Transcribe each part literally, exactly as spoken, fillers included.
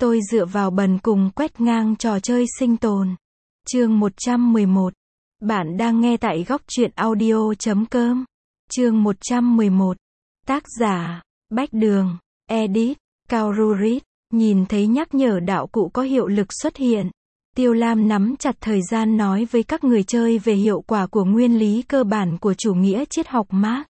Tôi dựa vào bần cùng quét ngang trò chơi sinh tồn. Chương một trăm mười một. Bạn đang nghe tại góc truyện audio chấm com. Chương một trăm mười một. Tác giả, Bách Đường, Edit, Cao Rurit. Nhìn thấy nhắc nhở đạo cụ có hiệu lực xuất hiện. Tiêu Lam nắm chặt thời gian nói với các người chơi về hiệu quả của nguyên lý cơ bản của chủ nghĩa triết học Marx.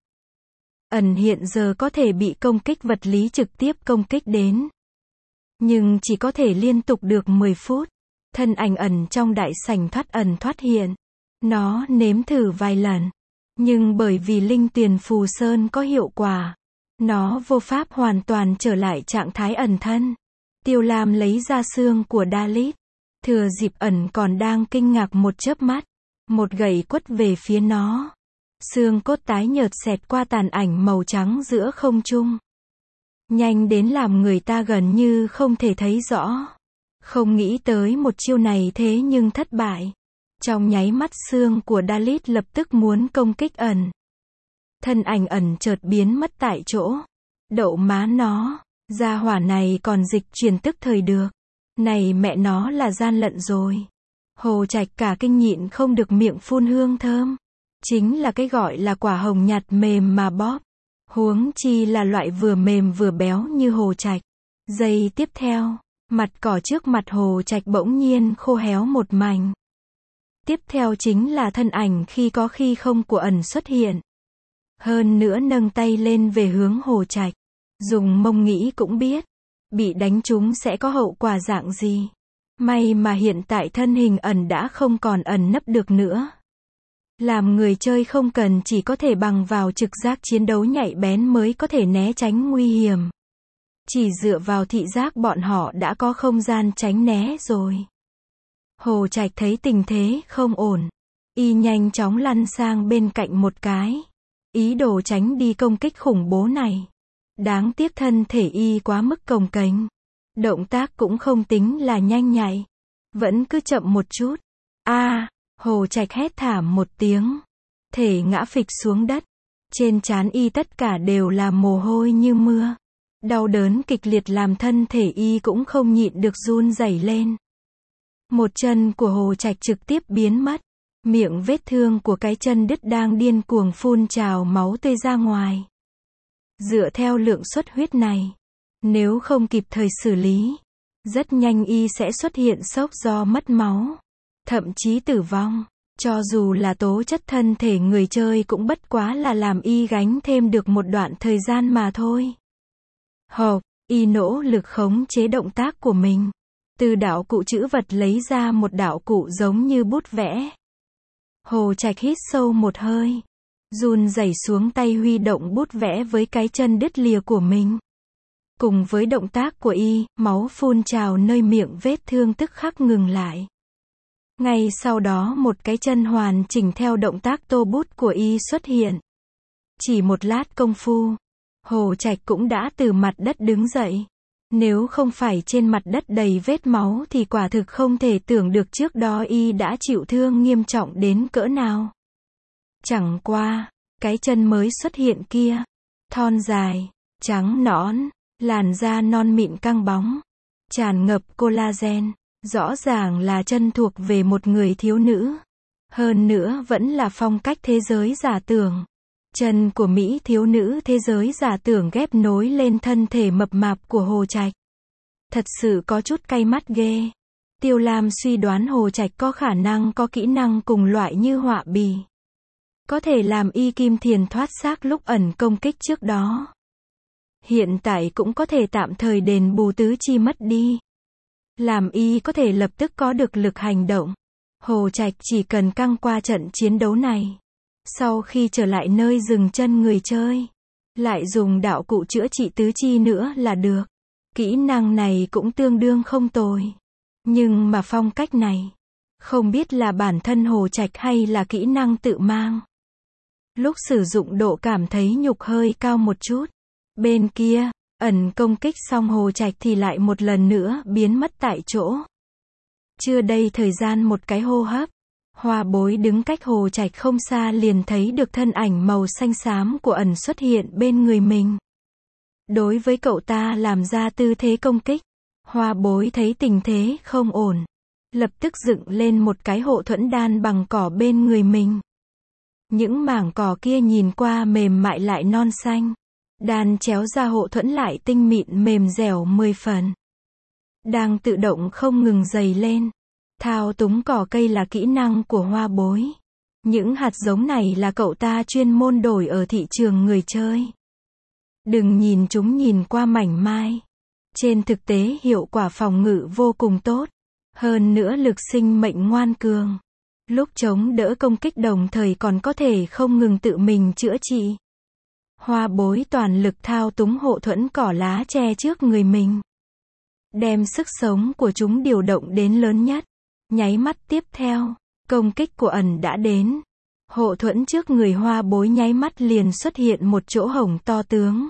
Ẩn hiện giờ có thể bị công kích vật lý trực tiếp công kích đến. Nhưng chỉ có thể liên tục được mười phút. Thân ảnh ẩn trong đại sảnh thoát ẩn thoát hiện. Nó nếm thử vài lần. Nhưng bởi vì linh tuyền phù sơn có hiệu quả, nó vô pháp hoàn toàn trở lại trạng thái ẩn thân. Tiêu Lam lấy ra xương của Dalit. Thừa dịp ẩn còn đang kinh ngạc một chớp mắt. Một gậy quất về phía nó. Xương cốt tái nhợt xẹt qua tàn ảnh màu trắng giữa không trung. Nhanh đến làm người ta gần như không thể thấy rõ. Không nghĩ tới một chiêu này thế nhưng thất bại. Trong nháy mắt xương của Dalit lập tức muốn công kích ẩn. Thân ảnh ẩn chợt biến mất tại chỗ. Đậu má nó, gia hỏa này còn dịch chuyển tức thời được. Này mẹ nó là gian lận rồi. Hồ Trạch cả kinh nhịn không được miệng phun hương thơm. Chính là cái gọi là quả hồng nhạt mềm mà bóp. Huống chi là loại vừa mềm vừa béo như Hồ Trạch. Giây tiếp theo, mặt cỏ trước mặt Hồ Trạch bỗng nhiên khô héo một mảnh. Tiếp theo chính là thân ảnh khi có khi không của ẩn xuất hiện. Hơn nữa nâng tay lên về hướng Hồ Trạch. Dùng mông nghĩ cũng biết. Bị đánh trúng sẽ có hậu quả dạng gì. May mà hiện tại thân hình ẩn đã không còn ẩn nấp được nữa. Làm người chơi không cần chỉ có thể bằng vào trực giác chiến đấu nhạy bén mới có thể né tránh nguy hiểm. Chỉ dựa vào thị giác bọn họ đã có không gian tránh né rồi. Hồ Trạch thấy tình thế không ổn. Y nhanh chóng lăn sang bên cạnh một cái. Ý đồ tránh đi công kích khủng bố này. Đáng tiếc thân thể y quá mức cồng kềnh. Động tác cũng không tính là nhanh nhạy. Vẫn cứ chậm một chút. A, à, Hồ Trạch hét thảm một tiếng. Thể ngã phịch xuống đất. Trên trán y tất cả đều là mồ hôi như mưa. Đau đớn kịch liệt làm thân thể y cũng không nhịn được run rẩy lên. Một chân của Hồ Trạch trực tiếp biến mất. Miệng vết thương của cái chân đứt đang điên cuồng phun trào máu tươi ra ngoài. Dựa theo lượng xuất huyết này, nếu không kịp thời xử lý, rất nhanh y sẽ xuất hiện sốc do mất máu, thậm chí tử vong. Cho dù là tố chất thân thể người chơi cũng bất quá là làm y gánh thêm được một đoạn thời gian mà thôi. Hộp, y nỗ lực khống chế động tác của mình. Từ đạo cụ chữ vật lấy ra một đạo cụ giống như bút vẽ. Hồ Trạch hít sâu một hơi. Run rẩy xuống tay huy động bút vẽ với cái chân đứt lìa của mình. Cùng với động tác của y, máu phun trào nơi miệng vết thương tức khắc ngừng lại. Ngay sau đó một cái chân hoàn chỉnh theo động tác tô bút của y xuất hiện. Chỉ một lát công phu, Hồ Trạch cũng đã từ mặt đất đứng dậy. Nếu không phải trên mặt đất đầy vết máu thì quả thực không thể tưởng được trước đó y đã chịu thương nghiêm trọng đến cỡ nào. Chẳng qua, cái chân mới xuất hiện kia, thon dài, trắng nõn, làn da non mịn căng bóng, tràn ngập collagen, rõ ràng là chân thuộc về một người thiếu nữ. Hơn nữa vẫn là phong cách thế giới giả tưởng. Chân của Mỹ thiếu nữ thế giới giả tưởng ghép nối lên thân thể mập mạp của Hồ Trạch. Thật sự có chút cay mắt ghê. Tiêu Lam suy đoán Hồ Trạch có khả năng có kỹ năng cùng loại như họa bì. Có thể làm y kim thiền thoát xác lúc ẩn công kích trước đó. Hiện tại cũng có thể tạm thời đền bù tứ chi mất đi. Làm y có thể lập tức có được lực hành động. Hồ Trạch chỉ cần căng qua trận chiến đấu này. Sau khi trở lại nơi dừng chân người chơi, lại dùng đạo cụ chữa trị tứ chi nữa là được. Kỹ năng này cũng tương đương không tồi. Nhưng mà phong cách này, không biết là bản thân Hồ Trạch hay là kỹ năng tự mang. Lúc sử dụng độ cảm thấy nhục hơi cao một chút. Bên kia, ẩn công kích xong Hồ Trạch thì lại một lần nữa biến mất tại chỗ. Chưa đầy thời gian một cái hô hấp. Hoa Bối đứng cách Hồ Trạch không xa liền thấy được thân ảnh màu xanh xám của ẩn xuất hiện bên người mình. Đối với cậu ta làm ra tư thế công kích. Hoa bối thấy tình thế không ổn, lập tức dựng lên một cái hộ thuẫn đan bằng cỏ bên người mình. Những mảng cỏ kia nhìn qua mềm mại lại non xanh. Đan chéo ra hộ thuẫn lại tinh mịn mềm dẻo mười phần. Đang tự động không ngừng dày lên. Thao túng cỏ cây là kỹ năng của hoa bối. Những hạt giống này là cậu ta chuyên môn đổi ở thị trường người chơi. Đừng nhìn chúng nhìn qua mảnh mai. Trên thực tế hiệu quả phòng ngự vô cùng tốt. Hơn nữa lực sinh mệnh ngoan cường. Lúc chống đỡ công kích đồng thời còn có thể không ngừng tự mình chữa trị. Hoa bối toàn lực thao túng hộ thuẫn cỏ lá che trước người mình. Đem sức sống của chúng điều động đến lớn nhất. Nháy mắt tiếp theo, công kích của ẩn đã đến. Hộ thuẫn trước người hoa bối nháy mắt liền xuất hiện một chỗ hổng to tướng.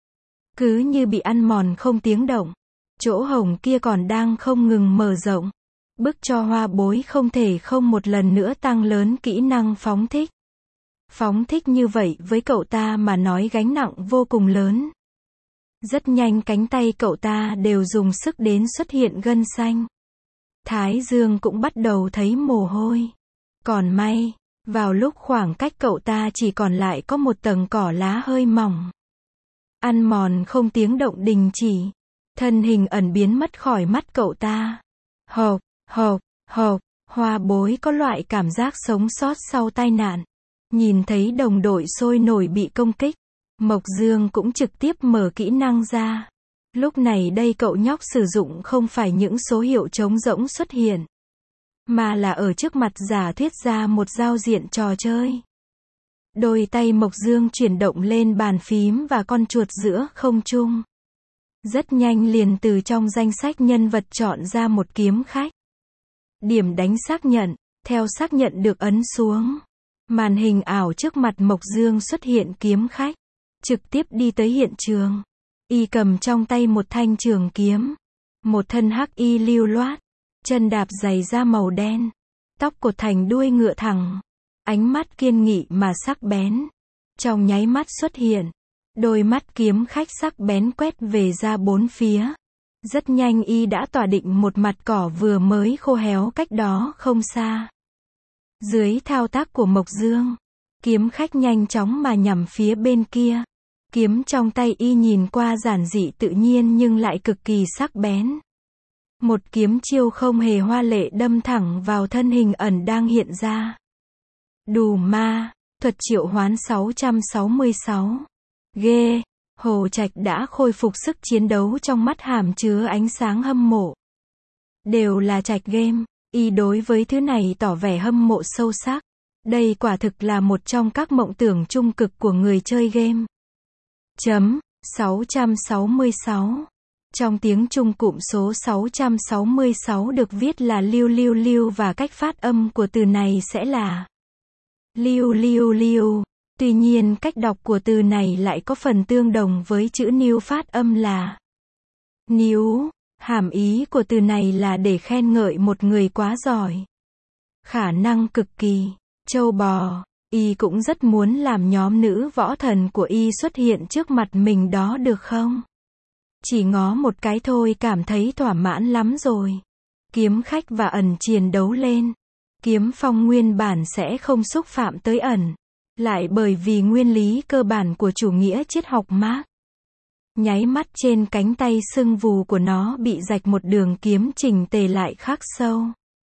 Cứ như bị ăn mòn không tiếng động. Chỗ hổng kia còn đang không ngừng mở rộng. Bức cho hoa bối không thể không một lần nữa tăng lớn kỹ năng phóng thích. Phóng thích như vậy với cậu ta mà nói gánh nặng vô cùng lớn. Rất nhanh cánh tay cậu ta đều dùng sức đến xuất hiện gân xanh. Thái dương cũng bắt đầu thấy mồ hôi. Còn may, vào lúc khoảng cách cậu ta chỉ còn lại có một tầng cỏ lá hơi mỏng. Ăn mòn không tiếng động đình chỉ. Thân hình ẩn biến mất khỏi mắt cậu ta. Hộp, hộp, hộp, hoa bối có loại cảm giác sống sót sau tai nạn. Nhìn thấy đồng đội sôi nổi bị công kích. Mộc Dương cũng trực tiếp mở kỹ năng ra. Lúc này đây cậu nhóc sử dụng không phải những số hiệu trống rỗng xuất hiện. Mà là ở trước mặt giả thuyết ra một giao diện trò chơi. Đôi tay Mộc Dương chuyển động lên bàn phím và con chuột giữa không trung. Rất nhanh liền từ trong danh sách nhân vật chọn ra một kiếm khách. Điểm đánh xác nhận, theo xác nhận được ấn xuống. Màn hình ảo trước mặt Mộc Dương xuất hiện kiếm khách. Trực tiếp đi tới hiện trường. Y cầm trong tay một thanh trường kiếm. Một thân hắc y lưu loát. Chân đạp giày da màu đen. Tóc cột thành đuôi ngựa thẳng. Ánh mắt kiên nghị mà sắc bén. Trong nháy mắt xuất hiện. Đôi mắt kiếm khách sắc bén quét về ra bốn phía. Rất nhanh y đã tỏa định một mặt cỏ vừa mới khô héo cách đó không xa. Dưới thao tác của Mộc Dương, kiếm khách nhanh chóng mà nhằm phía bên kia. Kiếm trong tay y nhìn qua giản dị tự nhiên nhưng lại cực kỳ sắc bén. Một kiếm chiêu không hề hoa lệ đâm thẳng vào thân hình ẩn đang hiện ra. Đù ma, thuật triệu hoán sáu trăm sáu mươi sáu. Ghê, Hồ Trạch đã khôi phục sức chiến đấu trong mắt hàm chứa ánh sáng hâm mộ. Đều là Trạch game, y đối với thứ này tỏ vẻ hâm mộ sâu sắc. Đây quả thực là một trong các mộng tưởng trung cực của người chơi game. Chấm, sáu trăm sáu mươi sáu. Trong tiếng Trung cụm số sáu trăm sáu mươi sáu được viết là lưu lưu lưu và cách phát âm của từ này sẽ là lưu lưu lưu. Tuy nhiên cách đọc của từ này lại có phần tương đồng với chữ níu phát âm là níu. Hàm ý của từ này là để khen ngợi một người quá giỏi. Khả năng cực kỳ. Châu bò. Y cũng rất muốn làm nhóm nữ võ thần của y xuất hiện trước mặt mình đó được không? Chỉ ngó một cái thôi cảm thấy thỏa mãn lắm rồi. Kiếm khách và ẩn chiến đấu lên. Kiếm phong nguyên bản sẽ không xúc phạm tới ẩn. Lại bởi vì nguyên lý cơ bản của chủ nghĩa triết học Marx. Nháy mắt trên cánh tay sưng vù của nó bị rạch một đường kiếm chỉnh tề lại khắc sâu.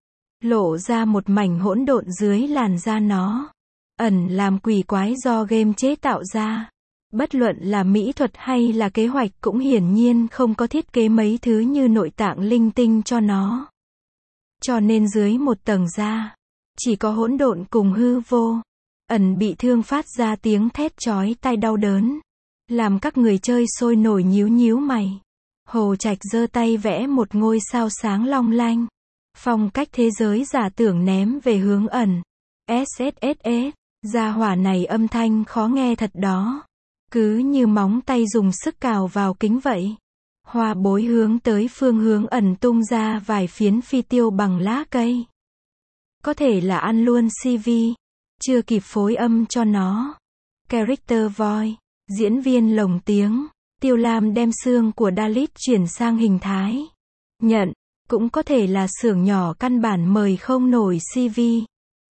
Lộ ra một mảnh hỗn độn dưới làn da nó. Ẩn làm quỷ quái do game chế tạo ra. Bất luận là mỹ thuật hay là kế hoạch cũng hiển nhiên không có thiết kế mấy thứ như nội tạng linh tinh cho nó. Cho nên dưới một tầng da, chỉ có hỗn độn cùng hư vô. Ẩn bị thương phát ra tiếng thét chói tai đau đớn. Làm các người chơi sôi nổi nhíu nhíu mày. Hồ Trạch giơ tay vẽ một ngôi sao sáng long lanh. Phong cách thế giới giả tưởng ném về hướng ẩn. ét ét ét ét, gia hỏa này âm thanh khó nghe thật đó. Cứ như móng tay dùng sức cào vào kính vậy. Hoa bối hướng tới phương hướng ẩn tung ra vài phiến phi tiêu bằng lá cây. Có thể là ăn luôn xê vê. Chưa kịp phối âm cho nó. Character voice, diễn viên lồng tiếng. Tiêu Lam đem xương của Dalit chuyển sang hình thái nhận, cũng có thể là xưởng nhỏ căn bản mời không nổi xê vê.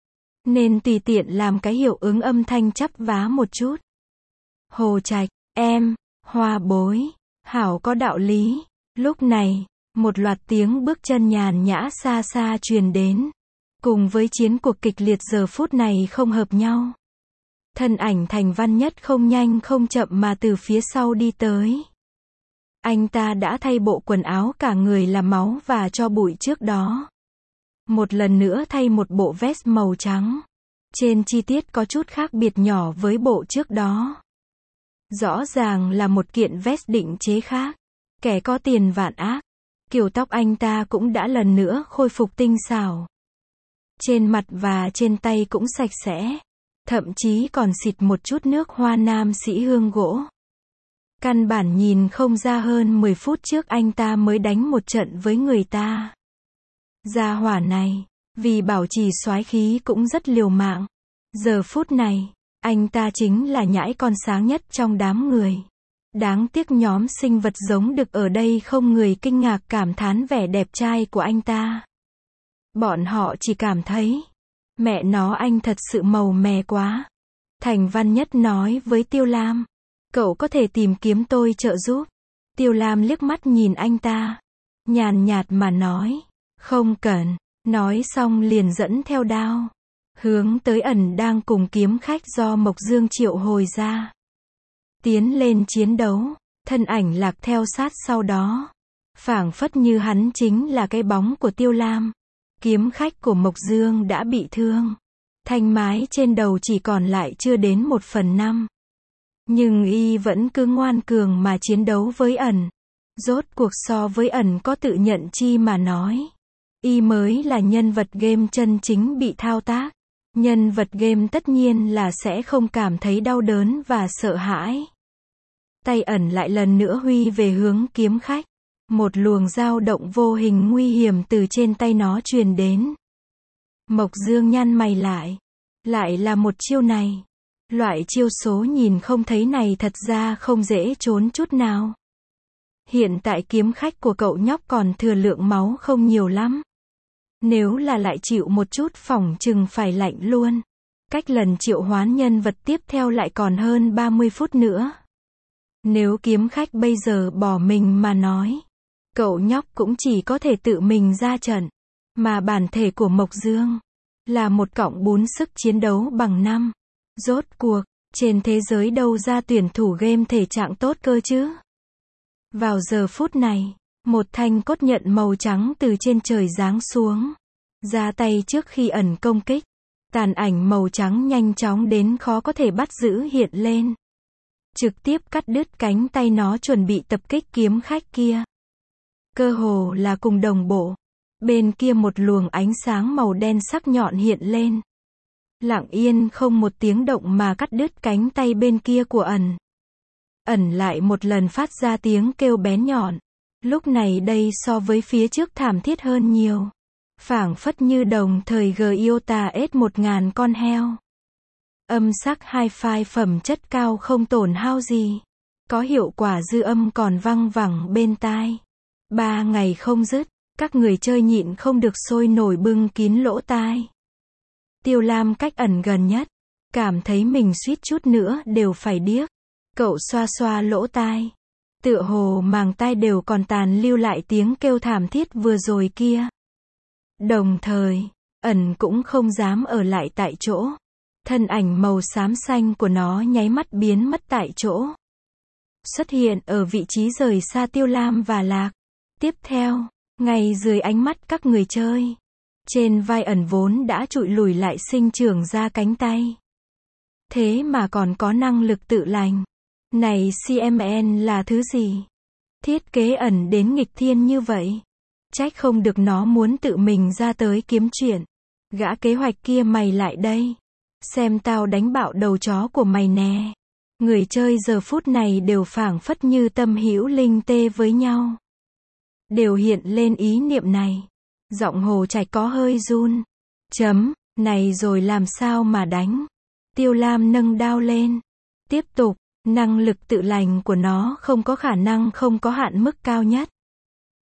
Nên tùy tiện làm cái hiệu ứng âm thanh chắp vá một chút. Hồ Trạch, em, Hoa bối, hảo có đạo lý. Lúc này, một loạt tiếng bước chân nhàn nhã xa xa truyền đến. Cùng với chiến cuộc kịch liệt giờ phút này không hợp nhau. Thân ảnh Thành Văn Nhất không nhanh không chậm mà từ phía sau đi tới. Anh ta đã thay bộ quần áo cả người là máu và cho bụi trước đó. Một lần nữa thay một bộ vest màu trắng. Trên chi tiết có chút khác biệt nhỏ với bộ trước đó. Rõ ràng là một kiện vest định chế khác. Kẻ có tiền vạn ác. Kiểu tóc anh ta cũng đã lần nữa khôi phục tinh xảo. Trên mặt và trên tay cũng sạch sẽ. Thậm chí còn xịt một chút nước hoa nam sĩ hương gỗ. Căn bản nhìn không ra hơn mười phút trước anh ta mới đánh một trận với người ta. Gia hỏa này, vì bảo trì soái khí cũng rất liều mạng. Giờ phút này, anh ta chính là nhãi con sáng nhất trong đám người. Đáng tiếc nhóm sinh vật giống đực ở đây không người kinh ngạc cảm thán vẻ đẹp trai của anh ta. Bọn họ chỉ cảm thấy, mẹ nó anh thật sự màu mè quá. Thành Văn Nhất nói với Tiêu Lam, cậu có thể tìm kiếm tôi trợ giúp. Tiêu Lam liếc mắt nhìn anh ta, nhàn nhạt mà nói, không cần. Nói xong liền dẫn theo đao, hướng tới ẩn đang cùng kiếm khách do Mộc Dương triệu hồi ra. Tiến lên chiến đấu, thân ảnh Lạc theo sát sau đó. Phảng phất như hắn chính là cái bóng của Tiêu Lam. Kiếm khách của Mộc Dương đã bị thương. Thanh mái trên đầu chỉ còn lại chưa đến một phần năm. Nhưng y vẫn cứ ngoan cường mà chiến đấu với ẩn. Rốt cuộc so với ẩn có tự nhận chi mà nói. Y mới là nhân vật game chân chính bị thao tác. Nhân vật game tất nhiên là sẽ không cảm thấy đau đớn và sợ hãi. Tay ẩn lại lần nữa huy về hướng kiếm khách. Một luồng dao động vô hình nguy hiểm từ trên tay nó truyền đến. Mộc Dương nhăn mày lại. Lại là một chiêu này. Loại chiêu số nhìn không thấy này thật ra không dễ trốn chút nào. Hiện tại kiếm khách của cậu nhóc còn thừa lượng máu không nhiều lắm. Nếu là lại chịu một chút phỏng chừng phải lạnh luôn. Cách lần triệu hoán nhân vật tiếp theo lại còn hơn ba mươi phút nữa. Nếu kiếm khách bây giờ bỏ mình mà nói, cậu nhóc cũng chỉ có thể tự mình ra trận. Mà bản thể của Mộc Dương là một cọng bún sức chiến đấu bằng năm. Rốt cuộc, trên thế giới đâu ra tuyển thủ game thể trạng tốt cơ chứ? Vào giờ phút này, một thanh cốt nhận màu trắng từ trên trời giáng xuống. Ra tay trước khi ẩn công kích. Tàn ảnh màu trắng nhanh chóng đến khó có thể bắt giữ hiện lên. Trực tiếp cắt đứt cánh tay nó chuẩn bị tập kích kiếm khách kia. Cơ hồ là cùng đồng bộ. Bên kia một luồng ánh sáng màu đen sắc nhọn hiện lên. Lặng yên không một tiếng động mà cắt đứt cánh tay bên kia của ẩn. Ẩn lại một lần phát ra tiếng kêu bén nhọn. Lúc này đây so với phía trước thảm thiết hơn nhiều. Phảng phất như đồng thời Giota S một nghìn con heo. Âm sắc hi-fi phẩm chất cao không tổn hao gì. Có hiệu quả dư âm còn văng vẳng bên tai. Ba ngày không dứt, các người chơi nhịn không được sôi nổi bưng kín lỗ tai. Tiêu Lam cách ẩn gần nhất. Cảm thấy mình suýt chút nữa đều phải điếc. Cậu xoa xoa lỗ tai. Tựa hồ màng tai đều còn tàn lưu lại tiếng kêu thảm thiết vừa rồi kia. Đồng thời, ẩn cũng không dám ở lại tại chỗ. Thân ảnh màu xám xanh của nó nháy mắt biến mất tại chỗ. Xuất hiện ở vị trí rời xa Tiêu Lam và Lạc. Tiếp theo, ngay dưới ánh mắt các người chơi. Trên vai ẩn vốn đã trụi lùi lại sinh trưởng ra cánh tay. Thế mà còn có năng lực tự lành. Này xê em en là thứ gì? Thiết kế ẩn đến nghịch thiên như vậy. Trách không được nó muốn tự mình ra tới kiếm chuyện. Gã kế hoạch kia mày lại đây. Xem tao đánh bạo đầu chó của mày nè. Người chơi giờ phút này đều phảng phất như tâm hữu linh tê với nhau. Đều hiện lên ý niệm này. Giọng Hồ Trạch có hơi run. Chấm, này rồi làm sao mà đánh? Tiêu Lam nâng đao lên. Tiếp tục, năng lực tự lành của nó không có khả năng không có hạn mức cao nhất.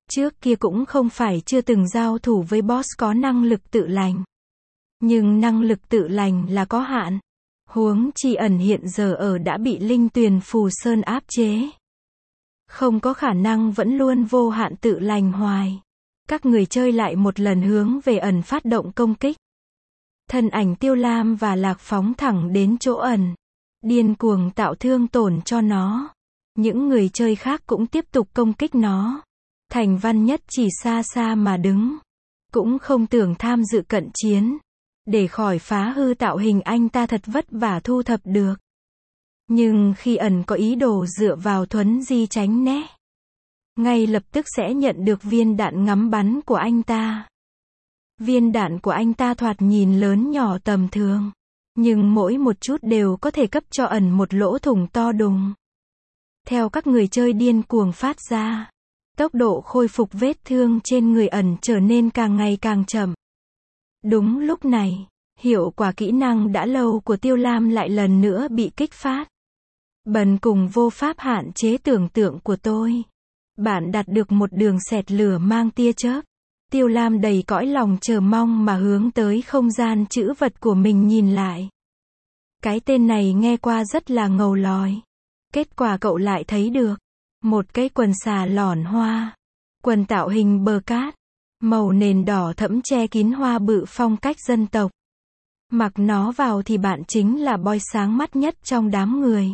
Trước kia cũng không phải chưa từng giao thủ với boss có năng lực tự lành. Nhưng năng lực tự lành là có hạn. Huống chi ẩn hiện giờ ở đã bị linh tuyền phù sơn áp chế. Không có khả năng vẫn luôn vô hạn tự lành hoài. Các người chơi lại một lần hướng về ẩn phát động công kích. Thân ảnh Tiêu Lam và Lạc phóng thẳng đến chỗ ẩn. Điên cuồng tạo thương tổn cho nó. Những người chơi khác cũng tiếp tục công kích nó. Thành Văn Nhất chỉ xa xa mà đứng. Cũng không tưởng tham dự cận chiến. Để khỏi phá hư tạo hình anh ta thật vất vả thu thập được. Nhưng khi ẩn có ý đồ dựa vào thuấn di tránh né, ngay lập tức sẽ nhận được viên đạn ngắm bắn của anh ta. Viên đạn của anh ta thoạt nhìn lớn nhỏ tầm thường. Nhưng mỗi một chút đều có thể cấp cho ẩn một lỗ thủng to đùng. Theo các người chơi điên cuồng phát ra, tốc độ khôi phục vết thương trên người ẩn trở nên càng ngày càng chậm. Đúng lúc này, hiệu quả kỹ năng đã lâu của Tiêu Lam lại lần nữa bị kích phát. Bần cùng vô pháp hạn chế tưởng tượng của tôi. Bạn đạt được một đường xẹt lửa mang tia chớp. Tiêu Lam đầy cõi lòng chờ mong mà hướng tới không gian trữ vật của mình nhìn lại. Cái tên này nghe qua rất là ngầu lòi. Kết quả cậu lại thấy được một cái quần xà lỏn hoa. Quần tạo hình bờ cát. Màu nền đỏ thẫm che kín hoa bự phong cách dân tộc. Mặc nó vào thì bạn chính là boy sáng mắt nhất trong đám người.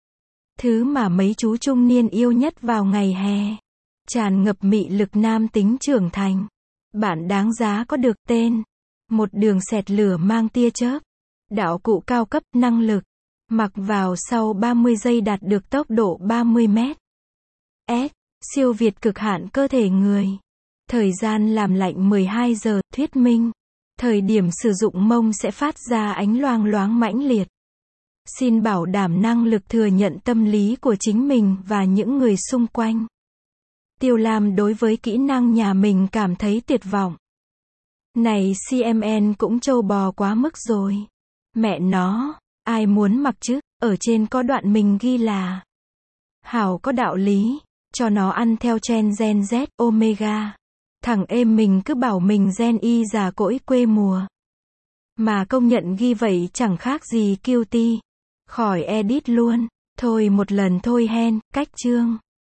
Thứ mà mấy chú trung niên yêu nhất vào ngày hè. Tràn ngập mị lực nam tính trưởng thành. Bạn đáng giá có được tên. Một đường xẹt lửa mang tia chớp. Đạo cụ cao cấp năng lực. Mặc vào sau ba mươi giây đạt được tốc độ ba mươi mét. S. Siêu việt cực hạn cơ thể người. Thời gian làm lạnh mười hai giờ, thuyết minh. Thời điểm sử dụng mông sẽ phát ra ánh loang loáng mãnh liệt. Xin bảo đảm năng lực thừa nhận tâm lý của chính mình và những người xung quanh. Tiêu Lam đối với kỹ năng nhà mình cảm thấy tuyệt vọng. Này xê em en cũng trâu bò quá mức rồi. Mẹ nó, ai muốn mặc chứ, ở trên có đoạn mình ghi là hảo có đạo lý, cho nó ăn theo trend Gen Z, Omega. Thằng em mình cứ bảo mình Gen Y già cỗi quê mùa. Mà công nhận ghi vậy chẳng khác gì cutie. Khỏi edit luôn. Thôi một lần thôi hen, cách chương.